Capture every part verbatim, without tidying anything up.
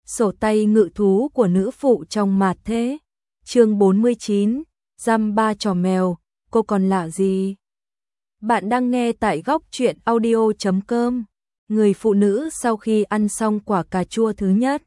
Sổ tay ngự thú của nữ phụ trong Mạt Thế. Chương bốn mươi chín, dăm ba trò mèo, cô còn lạ gì? Bạn đang nghe tại góc truyện audio chấm com. Người phụ nữ sau khi ăn xong quả cà chua thứ nhất,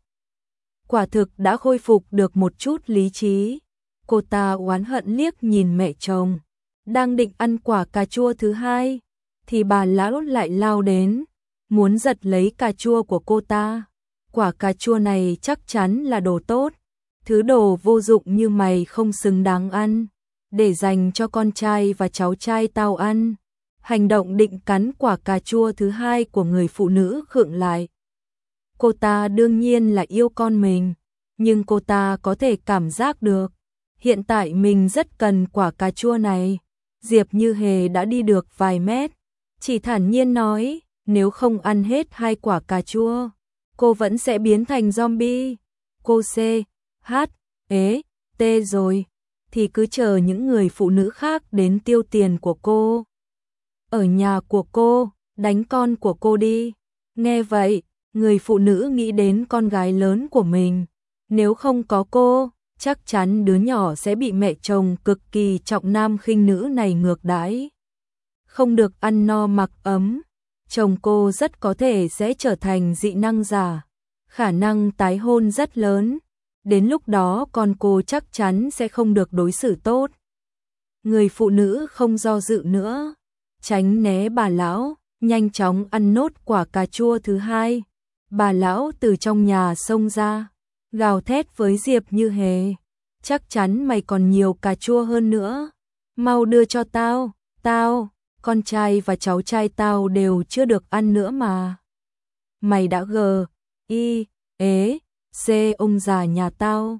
quả thực đã khôi phục được một chút lý trí. Cô ta oán hận liếc nhìn mẹ chồng, đang định ăn quả cà chua thứ hai, thì bà lão lại lao đến, muốn giật lấy cà chua của cô ta. Quả cà chua này chắc chắn là đồ tốt, thứ đồ vô dụng như mày không xứng đáng ăn, để dành cho con trai và cháu trai tao ăn. Hành động định cắn quả cà chua thứ hai của người phụ nữ khựng lại. Cô ta đương nhiên là yêu con mình, nhưng cô ta có thể cảm giác được, hiện tại mình rất cần quả cà chua này. Diệp Như Hề đã đi được vài mét, chỉ thản nhiên nói, nếu không ăn hết hai quả cà chua, cô vẫn sẽ biến thành zombie. Cô C, H, ế, T rồi, thì cứ chờ những người phụ nữ khác đến tiêu tiền của cô. Ở nhà của cô, đánh con của cô đi. Nghe vậy, người phụ nữ nghĩ đến con gái lớn của mình. Nếu không có cô, chắc chắn đứa nhỏ sẽ bị mẹ chồng cực kỳ trọng nam khinh nữ này ngược đãi. Không được ăn no mặc ấm, chồng cô rất có thể sẽ trở thành dị năng giả, khả năng tái hôn rất lớn. Đến lúc đó con cô chắc chắn sẽ không được đối xử tốt. Người phụ nữ không do dự nữa, tránh né bà lão, nhanh chóng ăn nốt quả cà chua thứ hai. Bà lão từ trong nhà xông ra, gào thét với Diệp Như Hề, chắc chắn mày còn nhiều cà chua hơn nữa, mau đưa cho tao, tao, con trai và cháu trai tao đều chưa được ăn nữa mà. Mày đã gờ, y, ế, c ông già nhà tao.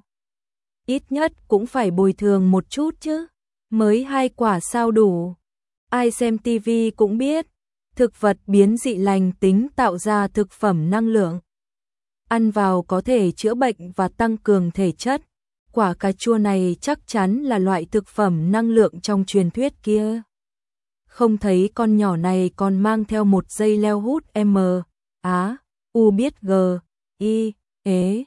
Ít nhất cũng phải bồi thường một chút chứ, mới hai quả sao đủ. Ai xem tivi cũng biết, thực vật biến dị lành tính tạo ra thực phẩm năng lượng. Ăn vào có thể chữa bệnh và tăng cường thể chất. Quả cà chua này chắc chắn là loại thực phẩm năng lượng trong truyền thuyết kia. Không thấy con nhỏ này còn mang theo một dây leo hút M, Á, U biết G, Y, ế,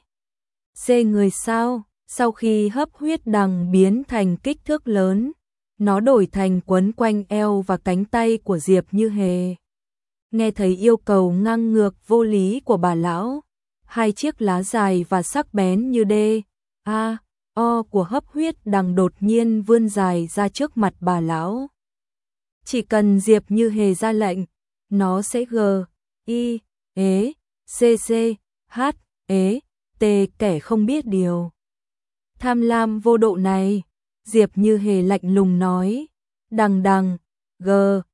C người sao? Sau khi hấp huyết đằng biến thành kích thước lớn, nó đổi thành quấn quanh eo và cánh tay của Diệp Như Hề. Nghe thấy yêu cầu ngang ngược vô lý của bà lão, hai chiếc lá dài và sắc bén như D, A, O của hấp huyết đằng đột nhiên vươn dài ra trước mặt bà lão. Chỉ cần Diệp Như Hề ra lệnh, nó sẽ G, Y, ế, C C, H, ế, T kẻ không biết điều. Tham lam vô độ này, Diệp Như Hề lạnh lùng nói, đằng đằng, G,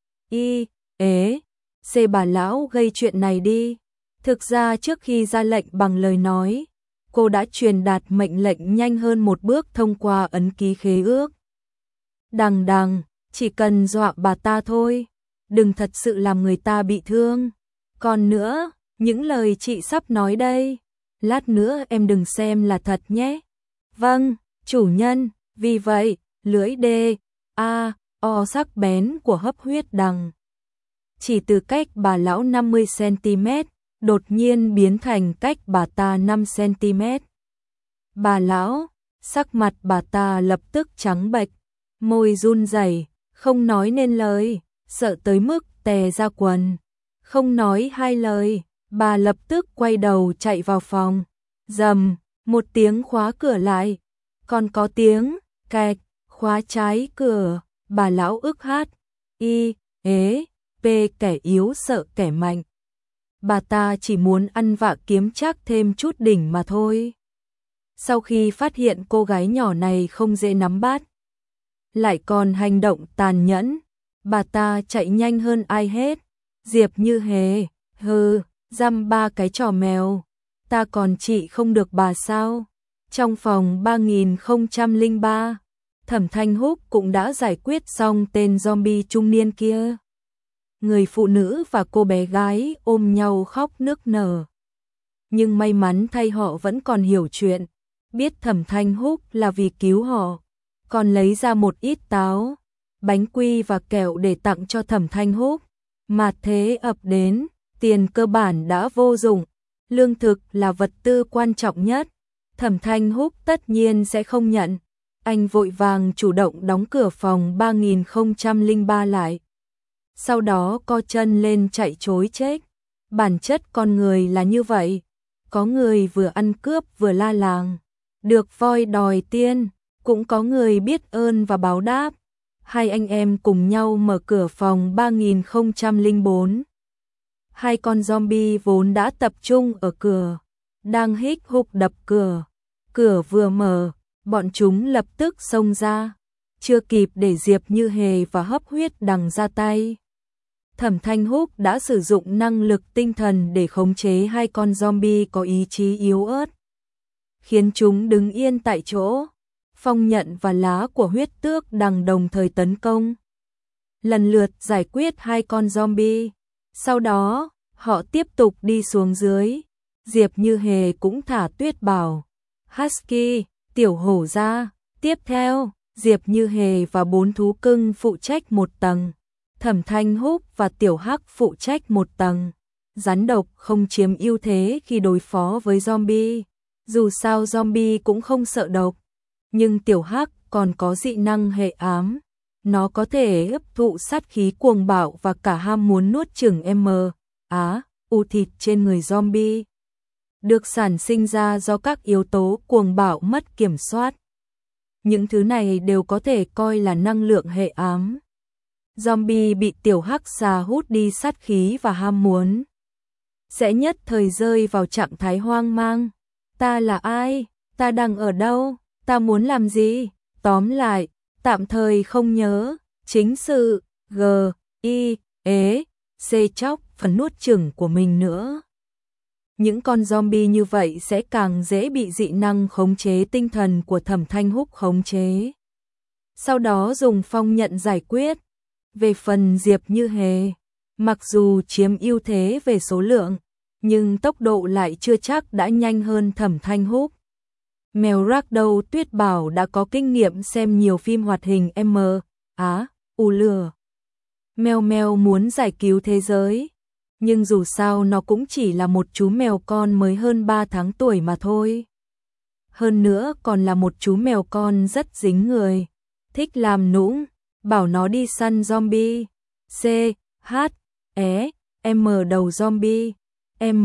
Y, ế, C bà lão gây chuyện này đi. Thực ra trước khi ra lệnh bằng lời nói, cô đã truyền đạt mệnh lệnh nhanh hơn một bước thông qua ấn ký khế ước. Đằng đằng, chỉ cần dọa bà ta thôi, đừng thật sự làm người ta bị thương. Còn nữa, những lời chị sắp nói đây, lát nữa em đừng xem là thật nhé. Vâng, chủ nhân. Vì vậy, lưỡi D, A, O sắc bén của hấp huyết đằng, chỉ từ cách bà lão năm mươi xăng-ti-mét, đột nhiên biến thành cách bà ta năm xăng-ti-mét. Bà lão, sắc mặt bà ta lập tức trắng bệch, môi run rẩy, không nói nên lời, sợ tới mức tè ra quần. Không nói hai lời, bà lập tức quay đầu chạy vào phòng. Rầm, một tiếng khóa cửa lại, còn có tiếng kẹt, khóa trái cửa. Bà lão ức hát, Y, ế, P kẻ yếu sợ kẻ mạnh. Bà ta chỉ muốn ăn vạ kiếm chắc thêm chút đỉnh mà thôi. Sau khi phát hiện cô gái nhỏ này không dễ nắm bắt, lại còn hành động tàn nhẫn, bà ta chạy nhanh hơn ai hết. Diệp Như Hề, hừ, dăm ba cái trò mèo, ta còn trị không được bà sao? Trong phòng ba nghìn không trăm lẻ ba, Thẩm Thanh Húc cũng đã giải quyết xong tên zombie trung niên kia. Người phụ nữ và cô bé gái ôm nhau khóc nức nở. Nhưng may mắn thay họ vẫn còn hiểu chuyện, biết Thẩm Thanh Húc là vì cứu họ, còn lấy ra một ít táo, bánh quy và kẹo để tặng cho Thẩm Thanh Húc. Mạt thế ập đến, tiền cơ bản đã vô dụng, Lương thực là vật tư quan trọng nhất. Thẩm Thanh Húc tất nhiên sẽ không nhận. Anh vội vàng chủ động đóng cửa phòng ba nghìn không trăm lẻ ba lại. Sau đó co chân lên chạy trối chết. Bản chất con người là như vậy. Có người vừa ăn cướp vừa la làng. Được voi đòi tiên. Cũng có người biết ơn và báo đáp. Hai anh em cùng nhau mở cửa phòng ba nghìn không trăm lẻ bốn. Hai con zombie vốn đã tập trung ở cửa. Đang hích hục đập cửa. Cửa vừa mở, bọn chúng lập tức xông ra. Chưa kịp để Diệp Như Hề và Hấp Huyết Đằng ra tay. Thẩm Thanh Húc đã sử dụng năng lực tinh thần để khống chế hai con zombie có ý chí yếu ớt. Khiến chúng đứng yên tại chỗ. Phong Nhận và lá của Huyết Tước Đằng đồng thời tấn công. Lần lượt giải quyết hai con zombie. Sau đó, họ tiếp tục đi xuống dưới. Diệp Như Hề cũng thả Tuyết Bảo, Husky, Tiểu Hổ ra. Tiếp theo, Diệp Như Hề và bốn thú cưng phụ trách một tầng. Thẩm Thanh Húc và Tiểu Hắc phụ trách một tầng. Rắn độc không chiếm ưu thế khi đối phó với zombie. Dù sao zombie cũng không sợ độc. Nhưng Tiểu Hắc còn có dị năng hệ ám. Nó có thể hấp thụ sát khí cuồng bạo và cả ham muốn nuốt chửng M. Á, u thịt trên người zombie. Được sản sinh ra do các yếu tố cuồng bạo mất kiểm soát. Những thứ này đều có thể coi là năng lượng hệ ám. Zombie bị Tiểu Hắc xà hút đi sát khí và ham muốn. Sẽ nhất thời rơi vào trạng thái hoang mang. Ta là ai? Ta đang ở đâu? Ta muốn làm gì? Tóm lại, tạm thời không nhớ. Chính sự, G, I, ế, C chóc phần nuốt chửng của mình nữa. Những con zombie như vậy sẽ càng dễ bị dị năng khống chế tinh thần của Thẩm Thanh Húc khống chế. Sau đó dùng phong nhận giải quyết. Về phần Diệp Như Hề, mặc dù chiếm ưu thế về số lượng, nhưng tốc độ lại chưa chắc đã nhanh hơn Thẩm Thanh Húc. Mèo Ragdoll Tuyết Bảo đã có kinh nghiệm xem nhiều phim hoạt hình M, Á, U lừa. Mèo mèo muốn giải cứu thế giới, nhưng dù sao nó cũng chỉ là một chú mèo con mới hơn ba tháng tuổi mà thôi. Hơn nữa còn là một chú mèo con rất dính người, thích làm nũng, bảo nó đi săn zombie. C, H, E, M đầu zombie, M,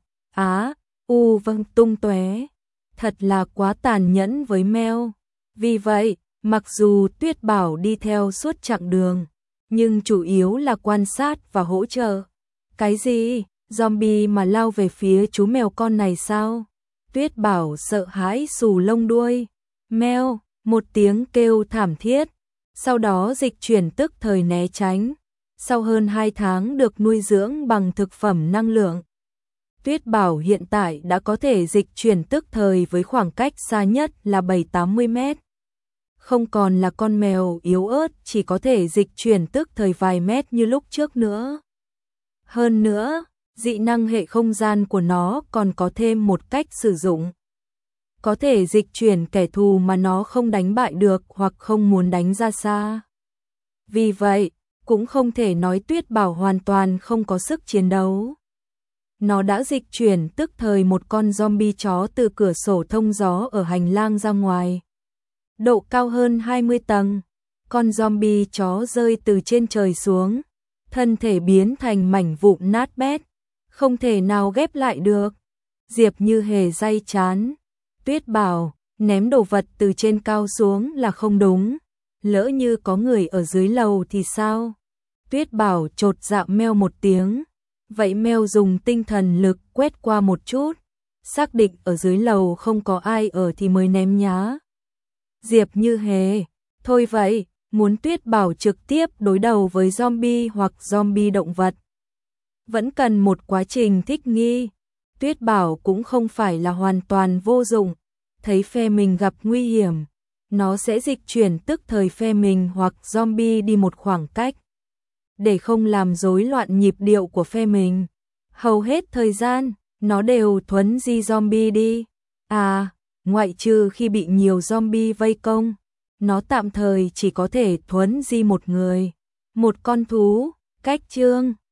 Á, U vâng tung tóe. Thật là quá tàn nhẫn với mèo. Vì vậy, mặc dù Tuyết Bảo đi theo suốt chặng đường, nhưng chủ yếu là quan sát và hỗ trợ. Cái gì? Zombie mà lao về phía chú mèo con này sao? Tuyết Bảo sợ hãi xù lông đuôi. Mèo, một tiếng kêu thảm thiết. Sau đó dịch chuyển tức thời né tránh. Sau hơn hai tháng được nuôi dưỡng bằng thực phẩm năng lượng, Tuyết Bảo hiện tại đã có thể dịch chuyển tức thời với khoảng cách xa nhất là bảy mươi tám mươi mét. Không còn là con mèo yếu ớt chỉ có thể dịch chuyển tức thời vài mét như lúc trước nữa. Hơn nữa, dị năng hệ không gian của nó còn có thêm một cách sử dụng. Có thể dịch chuyển kẻ thù mà nó không đánh bại được hoặc không muốn đánh ra xa. Vì vậy, cũng không thể nói Tuyết Bảo hoàn toàn không có sức chiến đấu. Nó đã dịch chuyển tức thời một con zombie chó từ cửa sổ thông gió ở hành lang ra ngoài. Độ cao hơn hai mươi tầng, con zombie chó rơi từ trên trời xuống, thân thể biến thành mảnh vụn nát bét, không thể nào ghép lại được. Diệp Như Hề day chán. Tuyết Bảo, ném đồ vật từ trên cao xuống là không đúng. Lỡ như có người ở dưới lầu thì sao? Tuyết Bảo chột dạ meo một tiếng. Vậy meo dùng tinh thần lực quét qua một chút, xác định ở dưới lầu không có ai ở thì mới ném nhá. Diệp Như Hề, thôi vậy, muốn Tuyết Bảo trực tiếp đối đầu với zombie hoặc zombie động vật. Vẫn cần một quá trình thích nghi. Tuyết Bảo cũng không phải là hoàn toàn vô dụng, thấy phe mình gặp nguy hiểm, nó sẽ dịch chuyển tức thời phe mình hoặc zombie đi một khoảng cách, để không làm rối loạn nhịp điệu của phe mình. Hầu hết thời gian, nó đều thuấn di zombie đi. À, ngoại trừ khi bị nhiều zombie vây công, nó tạm thời chỉ có thể thuấn di một người, một con thú. Cách chương